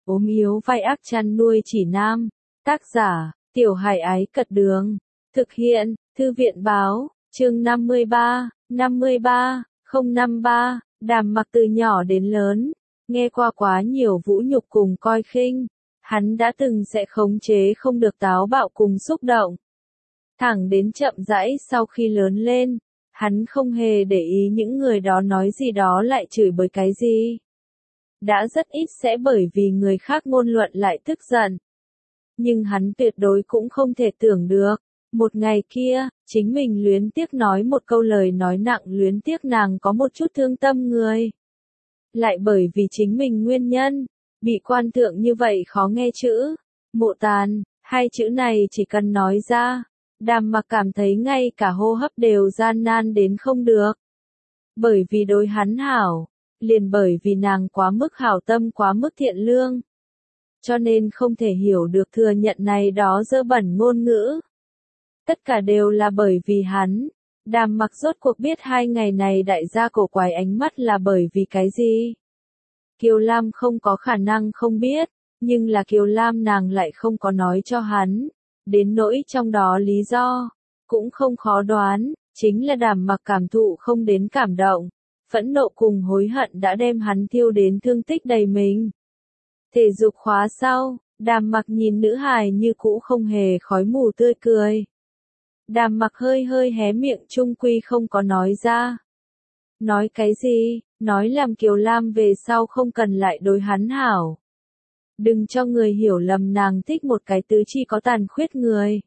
ốm yếu vai ác chăn nuôi chỉ nam. Tác giả, Tiểu Hải Ái Cật Đường. Thực hiện, Thư viện Báo, chương 53, 053, Đàm Mặc từ nhỏ đến lớn, nghe qua quá nhiều vũ nhục cùng coi khinh. Hắn đã từng sẽ khống chế không được táo bạo cùng xúc động. Thẳng đến chậm rãi sau khi lớn lên, hắn không hề để ý những người đó nói gì đó lại chửi bới cái gì. Đã rất ít sẽ bởi vì người khác ngôn luận lại tức giận. Nhưng hắn tuyệt đối cũng không thể tưởng được, một ngày kia, chính mình luyến tiếc nói một câu lời nói nặng luyến tiếc nàng có một chút thương tâm người. Lại bởi vì chính mình nguyên nhân, bị quan thượng như vậy khó nghe chữ, mộ tàn, hai chữ này chỉ cần nói ra, Đàm Mặc cảm thấy ngay cả hô hấp đều gian nan đến không được. Bởi vì đối hắn hảo, liền bởi vì nàng quá mức hảo tâm quá mức thiện lương. Cho nên không thể hiểu được thừa nhận này đó dơ bẩn ngôn ngữ. Tất cả đều là bởi vì hắn. Đàm Mặc rốt cuộc biết hai ngày này đại gia cổ quái ánh mắt là bởi vì cái gì. Kiều Lam không có khả năng không biết, nhưng là Kiều Lam nàng lại không có nói cho hắn. Đến nỗi trong đó lý do, cũng không khó đoán, chính là Đàm Mặc cảm thụ không đến cảm động. Phẫn nộ cùng hối hận đã đem hắn thiêu đến thương tích đầy mình. Thể dục khóa sau, Đàm Mặc nhìn nữ hài như cũ không hề khói mù tươi cười. Đàm Mặc hơi hơi hé miệng chung quy không có nói ra. Nói cái gì, nói làm Kiều Lam về sau không cần lại đối hắn hảo. Đừng cho người hiểu lầm nàng thích một cái tứ chi có tàn khuyết người.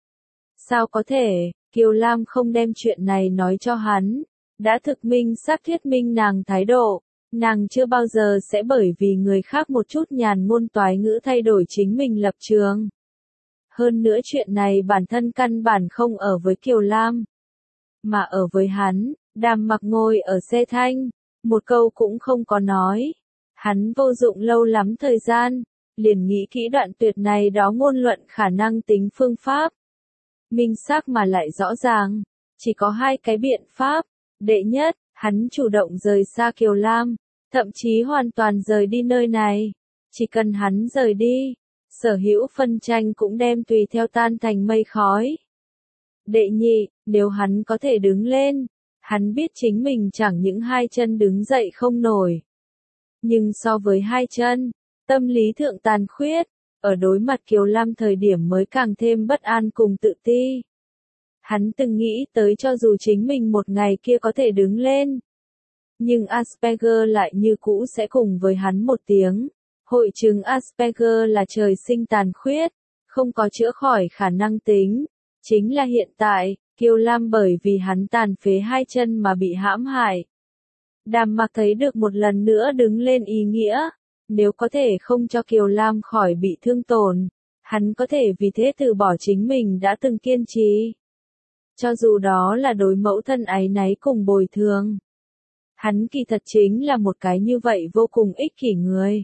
Sao có thể, Kiều Lam không đem chuyện này nói cho hắn, đã thực minh xác thuyết minh nàng thái độ. Nàng chưa bao giờ sẽ bởi vì người khác một chút nhàn ngôn toái ngữ thay đổi chính mình lập trường. Hơn nữa chuyện này bản thân căn bản không ở với Kiều Lam, mà ở với hắn. Đàm Mặc ngồi ở xe thanh, một câu cũng không có nói. Hắn vô dụng lâu lắm thời gian, liền nghĩ kỹ đoạn tuyệt này đó ngôn luận khả năng tính phương pháp. Minh xác mà lại rõ ràng, chỉ có hai cái biện pháp. Đệ nhất, hắn chủ động rời xa Kiều Lam, thậm chí hoàn toàn rời đi nơi này. Chỉ cần hắn rời đi, sở hữu phân tranh cũng đem tùy theo tan thành mây khói. Đệ nhị, nếu hắn có thể đứng lên, hắn biết chính mình chẳng những hai chân đứng dậy không nổi. Nhưng so với hai chân, tâm lý thượng tàn khuyết, ở đối mặt Kiều Lam thời điểm mới càng thêm bất an cùng tự ti. Hắn từng nghĩ tới cho dù chính mình một ngày kia có thể đứng lên. Nhưng Asperger lại như cũ sẽ cùng với hắn một tiếng. Hội chứng Asperger là trời sinh tàn khuyết, không có chữa khỏi khả năng tính. Chính là hiện tại, Kiều Lam bởi vì hắn tàn phế hai chân mà bị hãm hại. Đàm Mặc thấy được một lần nữa đứng lên ý nghĩa. Nếu có thể không cho Kiều Lam khỏi bị thương tổn, hắn có thể vì thế từ bỏ chính mình đã từng kiên trì. Cho dù đó là đối mẫu thân áy náy cùng bồi thường. Hắn kỳ thật chính là một cái như vậy vô cùng ích kỷ người.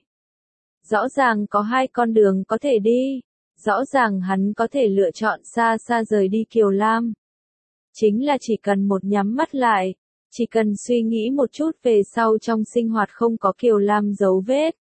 Rõ ràng có hai con đường có thể đi. Rõ ràng hắn có thể lựa chọn xa xa rời đi Kiều Lam. Chính là chỉ cần một nhắm mắt lại, chỉ cần suy nghĩ một chút về sau trong sinh hoạt không có Kiều Lam dấu vết.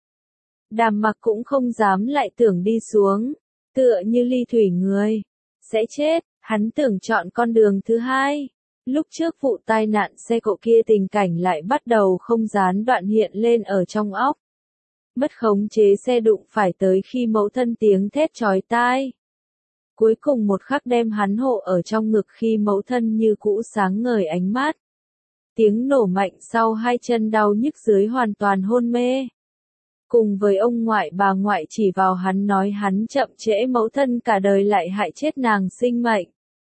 Đàm Mặc cũng không dám lại tưởng đi xuống, tựa như ly thủy người, sẽ chết, hắn tưởng chọn con đường thứ hai. Lúc trước vụ tai nạn xe cộ kia tình cảnh lại bắt đầu không gián đoạn hiện lên ở trong óc. Mất khống chế xe đụng phải tới khi mẫu thân tiếng thét chói tai. Cuối cùng một khắc đem hắn hộ ở trong ngực khi mẫu thân như cũ sáng ngời ánh mắt. Tiếng nổ mạnh sau hai chân đau nhức dưới hoàn toàn hôn mê. Cùng với ông ngoại bà ngoại chỉ vào hắn nói hắn chậm trễ mẫu thân cả đời lại hại chết nàng sinh mệnh.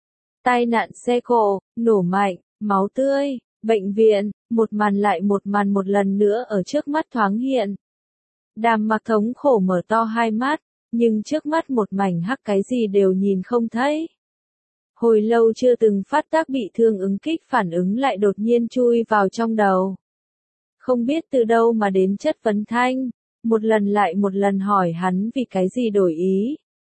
Tai nạn xe cộ, nổ mạnh, máu tươi, bệnh viện, một màn lại một màn một lần nữa ở trước mắt thoáng hiện. Đàm Mặc thống khổ mở to hai mắt, nhưng trước mắt một mảnh hắc cái gì đều nhìn không thấy. Hồi lâu chưa từng phát tác bị thương ứng kích phản ứng lại đột nhiên chui vào trong đầu. Không biết từ đâu mà đến chất vấn thanh, một lần lại một lần hỏi hắn vì cái gì đổi ý.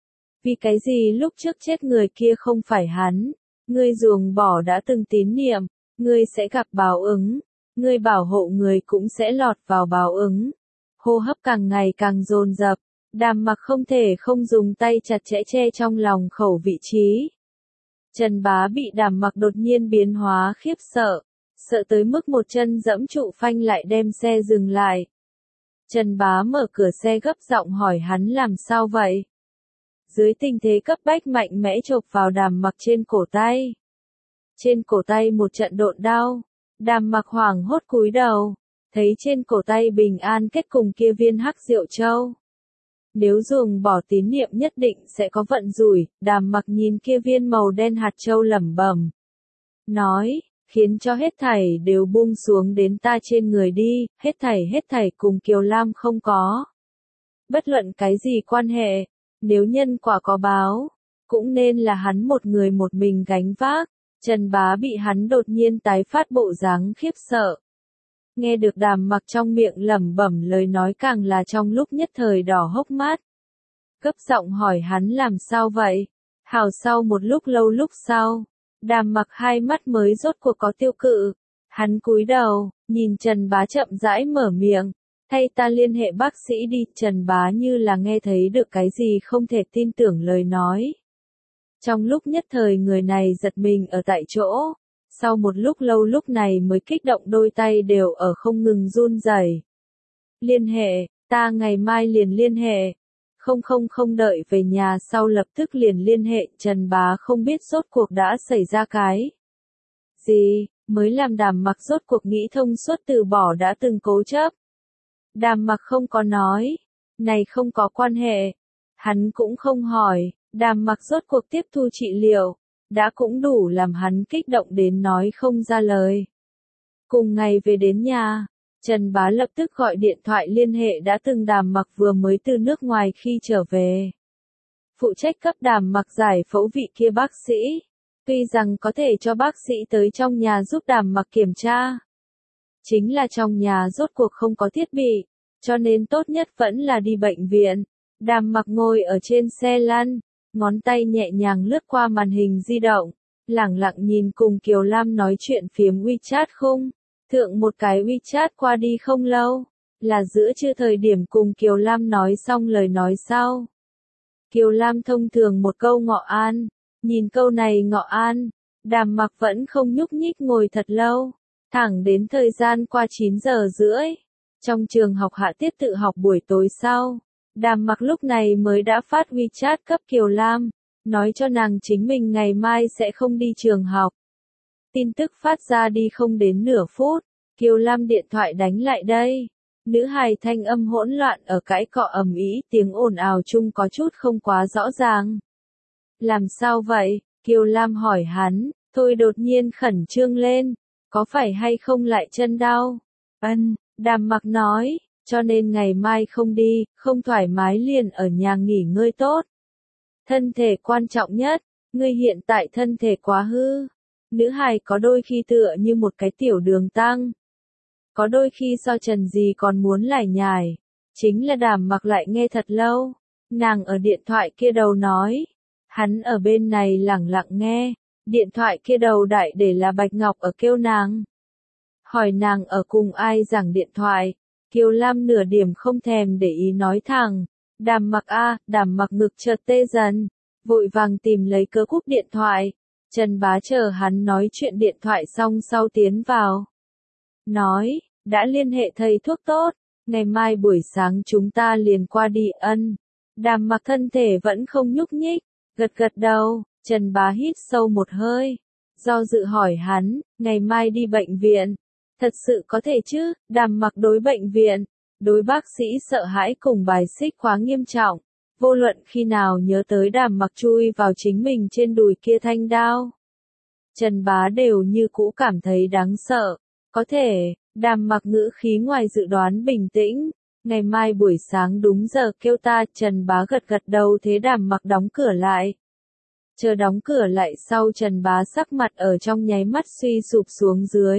Vì cái gì lúc trước chết người kia không phải hắn, ngươi ruồng bỏ đã từng tín niệm, ngươi sẽ gặp báo ứng, ngươi bảo hộ người cũng sẽ lọt vào báo ứng. hô hấp càng ngày càng dồn dập, Đàm Mặc không thể không dùng tay chặt chẽ che trong lòng khẩu vị trí. Trần Bá bị Đàm Mặc đột nhiên biến hóa khiếp sợ, sợ tới mức một chân dẫm trụ phanh lại đem xe dừng lại. Trần Bá mở cửa xe gấp giọng hỏi hắn làm sao vậy? Dưới tình thế cấp bách mạnh mẽ chộp vào Đàm Mặc trên cổ tay. Trên cổ tay một trận độn đau, Đàm Mặc hoảng hốt cúi đầu, thấy trên cổ tay bình an kết cùng kia viên hắc diệu châu. Nếu dùng bỏ tín niệm nhất định sẽ có vận rủi, Đàm Mặc nhìn kia viên màu đen hạt châu lẩm bẩm. Nói, khiến cho hết thảy đều buông xuống đến ta trên người đi, hết thảy cùng Kiều Lam không có. Bất luận cái gì quan hệ, nếu nhân quả có báo, cũng nên là hắn một người một mình gánh vác. Trần Bá bị hắn đột nhiên tái phát bộ dáng khiếp sợ. Nghe được Đàm Mặc trong miệng lẩm bẩm lời nói càng là trong lúc nhất thời đỏ hốc mắt. Cấp giọng hỏi hắn làm sao vậy? Hào sau một lúc lâu lúc sau, Đàm Mặc hai mắt mới rốt cuộc có tiêu cự. Hắn cúi đầu, nhìn Trần Bá chậm rãi mở miệng. Thay ta liên hệ bác sĩ đi. Trần Bá như là nghe thấy được cái gì không thể tin tưởng lời nói. Trong lúc nhất thời người này giật mình ở tại chỗ. Sau một lúc lâu lúc này mới kích động đôi tay đều ở không ngừng run rẩy. Liên hệ, ta ngày mai liền liên hệ. Không đợi về nhà sau lập tức liền liên hệ. Trần Bá không biết rốt cuộc đã xảy ra cái gì, mới làm Đàm Mặc rốt cuộc nghĩ thông suốt từ bỏ đã từng cố chấp. Đàm Mặc không có nói, này không có quan hệ. Hắn cũng không hỏi, Đàm Mặc rốt cuộc tiếp thu trị liệu, đã cũng đủ làm hắn kích động đến nói không ra lời. Cùng ngày về đến nhà, Trần Bá lập tức gọi điện thoại liên hệ đã từng Đàm Mặc vừa mới từ nước ngoài khi trở về. Phụ trách cấp Đàm Mặc giải phẫu vị kia bác sĩ, tuy rằng có thể cho bác sĩ tới trong nhà giúp Đàm Mặc kiểm tra. Chính là trong nhà rốt cuộc không có thiết bị, cho nên tốt nhất vẫn là đi bệnh viện. Đàm Mặc ngồi ở trên xe lăn, ngón tay nhẹ nhàng lướt qua màn hình di động, lẳng lặng nhìn cùng Kiều Lam nói chuyện phiếm WeChat khung. Thượng một cái WeChat qua đi không lâu, là giữa trưa thời điểm cùng Kiều Lam nói xong lời nói sau. Kiều Lam thông thường một câu ngọ an, nhìn câu này ngọ an, Đàm Mặc vẫn không nhúc nhích ngồi thật lâu, thẳng đến thời gian qua 9 giờ rưỡi. Trong trường học hạ tiết tự học buổi tối sau, Đàm Mặc lúc này mới đã phát WeChat cấp Kiều Lam, nói cho nàng chính mình ngày mai sẽ không đi trường học. Tin tức phát ra đi không đến nửa phút, Kiều Lam điện thoại đánh lại đây. Nữ hài thanh âm hỗn loạn ở cãi cọ ầm ĩ, tiếng ồn ào chung có chút không quá rõ ràng. Làm sao vậy? Kiều Lam hỏi hắn, thôi đột nhiên khẩn trương lên, có phải hay không lại chân đau? Đàm Mặc nói, cho nên ngày mai không đi, không thoải mái liền ở nhà nghỉ ngơi tốt. Thân thể quan trọng nhất, ngươi hiện tại thân thể quá hư. Nữ hài có đôi khi tựa như một cái tiểu đường tăng. Có đôi khi so Trần gì còn muốn lải nhải. Chính là Đàm Mặc lại nghe thật lâu. Nàng ở điện thoại kia đầu nói. Hắn ở bên này lẳng lặng nghe. Điện thoại kia đầu đại để là Bạch Ngọc ở kêu nàng. Hỏi nàng ở cùng ai giảng điện thoại. Kiều Lam nửa điểm không thèm để ý nói thẳng. Đàm Mặc a, Đàm Mặc ngực chợt tê dần. Vội vàng tìm lấy cớ cúp điện thoại. Trần Bá chờ hắn nói chuyện điện thoại xong sau tiến vào. Nói, đã liên hệ thầy thuốc tốt, ngày mai buổi sáng chúng ta liền qua đi. Đàm Mặc thân thể vẫn không nhúc nhích, gật gật đầu. Trần Bá hít sâu một hơi, do dự hỏi hắn, ngày mai đi bệnh viện. Thật sự có thể chứ? Đàm Mặc đối bệnh viện, đối bác sĩ sợ hãi cùng bài xích quá nghiêm trọng. Vô luận khi nào nhớ tới Đàm Mặc chui vào chính mình trên đùi kia thanh đao, Trần Bá đều như cũ cảm thấy đáng sợ. Có thể, Đàm Mặc ngữ khí ngoài dự đoán bình tĩnh. Ngày mai buổi sáng đúng giờ kêu ta. Trần Bá gật gật đầu thế Đàm Mặc đóng cửa lại. Chờ đóng cửa lại sau Trần Bá sắc mặt ở trong nháy mắt suy sụp xuống dưới.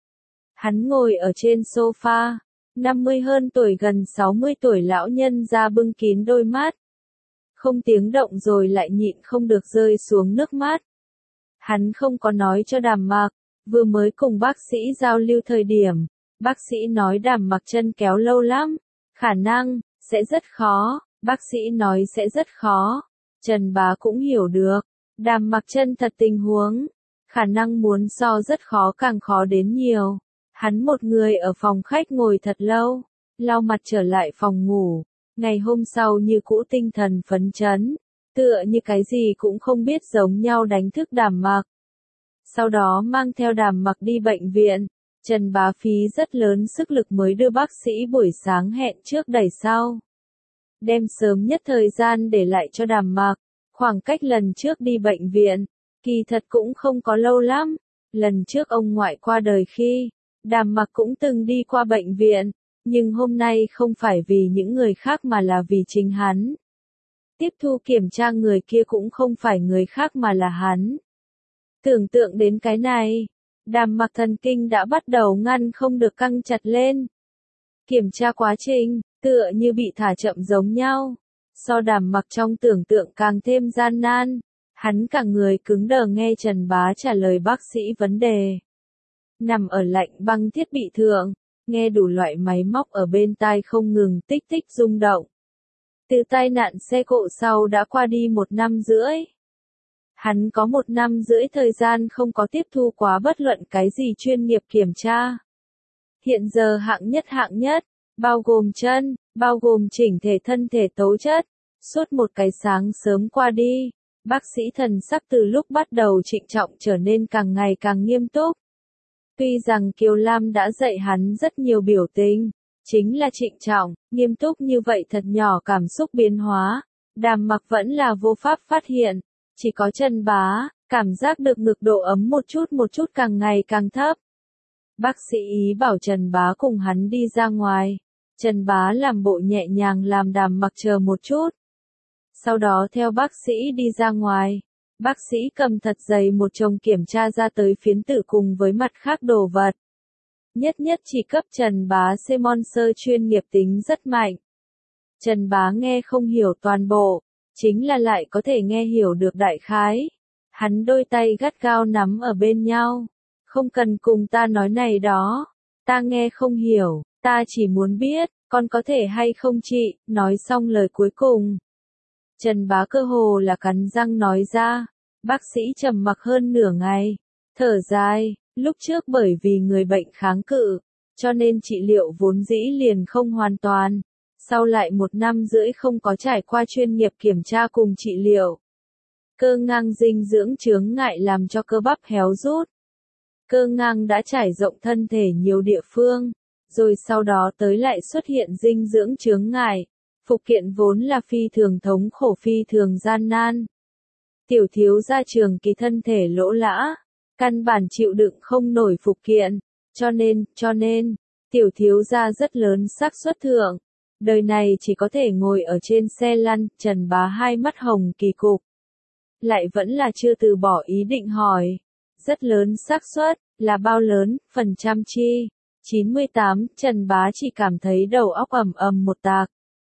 Hắn ngồi ở trên sofa, 50 hơn tuổi gần 60 tuổi lão nhân ra bưng kín đôi mắt. Không tiếng động rồi lại nhịn không được rơi xuống nước mắt. Hắn không có nói cho Đàm Mặc, vừa mới cùng bác sĩ giao lưu thời điểm, bác sĩ nói Đàm Mặc chân kéo lâu lắm, Khả năng, sẽ rất khó, bác sĩ nói sẽ rất khó. Trần Bá cũng hiểu được. Đàm Mặc chân thật tình huống. Khả năng muốn so rất khó càng khó đến nhiều. Hắn một người ở phòng khách ngồi thật lâu, lau mặt trở lại phòng ngủ. Ngày hôm sau như cũ tinh thần phấn chấn, tựa như cái gì cũng không biết giống nhau đánh thức Đàm Mặc. Sau đó mang theo Đàm Mặc đi bệnh viện. Trần Bá phí rất lớn sức lực mới đưa bác sĩ buổi sáng hẹn trước đẩy sau. Đem sớm nhất thời gian để lại cho Đàm Mặc. Khoảng cách lần trước đi bệnh viện, kỳ thật cũng không có lâu lắm. Lần trước ông ngoại qua đời khi, Đàm Mặc cũng từng đi qua bệnh viện, nhưng hôm nay không phải vì những người khác mà là vì chính hắn. Tiếp thu kiểm tra người kia cũng không phải người khác mà là hắn. Tưởng tượng đến cái này, Đàm Mặc thần kinh đã bắt đầu ngăn không được căng chặt lên. Kiểm tra quá trình, tựa như bị thả chậm giống nhau. So Đàm Mặc trong tưởng tượng càng thêm gian nan. Hắn cả người cứng đờ nghe Trần Bá trả lời bác sĩ vấn đề. Nằm ở lạnh băng thiết bị thượng, nghe đủ loại máy móc ở bên tai không ngừng tích tích rung động. Từ tai nạn xe cộ sau đã qua đi 1 năm rưỡi. Hắn có 1 năm rưỡi thời gian không có tiếp thu quá bất luận cái gì chuyên nghiệp kiểm tra. Hiện giờ hạng nhất, bao gồm chân, bao gồm chỉnh thể thân thể tố chất. Suốt một cái sáng sớm qua đi, bác sĩ thần sắc từ lúc bắt đầu trịnh trọng trở nên càng ngày càng nghiêm túc. Tuy rằng Kiều Lam đã dạy hắn rất nhiều biểu tình, chính là trịnh trọng, nghiêm túc như vậy thật nhỏ cảm xúc biến hóa, Đàm Mặc vẫn là vô pháp phát hiện. Chỉ có Trần Bá, cảm giác được ngực độ ấm một chút càng ngày càng thấp. Bác sĩ ý bảo Trần Bá cùng hắn đi ra ngoài. Trần Bá làm bộ nhẹ nhàng làm Đàm Mặc chờ một chút. Sau đó theo bác sĩ đi ra ngoài. Bác sĩ cầm thật dày một chồng kiểm tra ra tới phiến tử cùng với mặt khác đồ vật. Nhất chỉ cấp Trần Bá Semon sơ chuyên nghiệp tính rất mạnh. Trần Bá nghe không hiểu toàn bộ, chính là lại có thể nghe hiểu được đại khái. Hắn đôi tay gắt gao nắm ở bên nhau. Không cần cùng ta nói này đó. Ta nghe không hiểu, ta chỉ muốn biết, con có thể hay không chị, nói xong lời cuối cùng. Trần Bá cơ hồ là cắn răng nói ra. Bác sĩ trầm mặc hơn nửa ngày, thở dài, lúc trước bởi vì người bệnh kháng cự, cho nên trị liệu vốn dĩ liền không hoàn toàn. Sau lại 1 năm rưỡi không có trải qua chuyên nghiệp kiểm tra cùng trị liệu. Cơ ngang dinh dưỡng chướng ngại làm cho cơ bắp héo rút. Cơ ngang đã trải rộng thân thể nhiều địa phương, rồi sau đó tới lại xuất hiện dinh dưỡng chướng ngại. Phục kiện vốn là phi thường thống khổ phi thường gian nan. Tiểu thiếu gia trường kỳ thân thể lỗ lã, căn bản chịu đựng không nổi phục kiện, cho nên, tiểu thiếu gia rất lớn xác suất thượng. Đời này chỉ có thể ngồi ở trên xe lăn. Trần Bá hai mắt hồng kỳ cục. Lại vẫn là chưa từ bỏ ý định hỏi. Rất lớn xác suất, là bao lớn, phần trăm chi? 98, Trần Bá chỉ cảm thấy đầu óc ầm một tạc.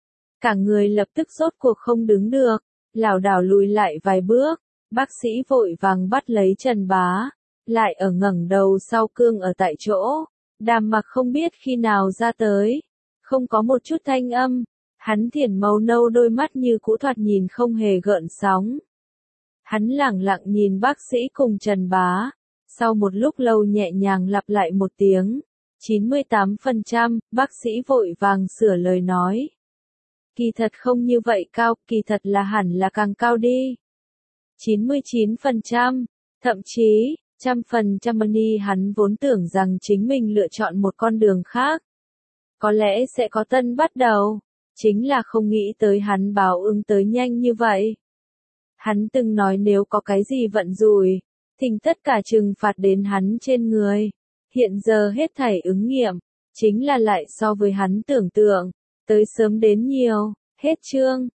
Cả người lập tức rốt cuộc không đứng được, lảo đảo lùi lại vài bước. Bác sĩ vội vàng bắt lấy Trần Bá, lại ở ngẩng đầu sau cương ở tại chỗ. Đàm Mặc không biết khi nào ra tới, không có một chút thanh âm. Hắn thiển màu nâu đôi mắt như cũ thoạt nhìn không hề gợn sóng. Hắn lẳng lặng nhìn bác sĩ cùng Trần Bá, sau một lúc lâu nhẹ nhàng lặp lại một tiếng. 98%, bác sĩ vội vàng sửa lời nói. Kỳ thật không như vậy cao, kỳ thật là hẳn là càng cao đi. 99%, thậm chí, 100%. Hắn vốn tưởng rằng chính mình lựa chọn một con đường khác. Có lẽ sẽ có tân bắt đầu, chính là không nghĩ tới hắn báo ứng tới nhanh như vậy. Hắn từng nói nếu có cái gì vận rủi, thỉnh tất cả trừng phạt đến hắn trên người. Hiện giờ hết thảy ứng nghiệm, chính là lại so với hắn tưởng tượng, tới sớm đến nhiều. Hết chương.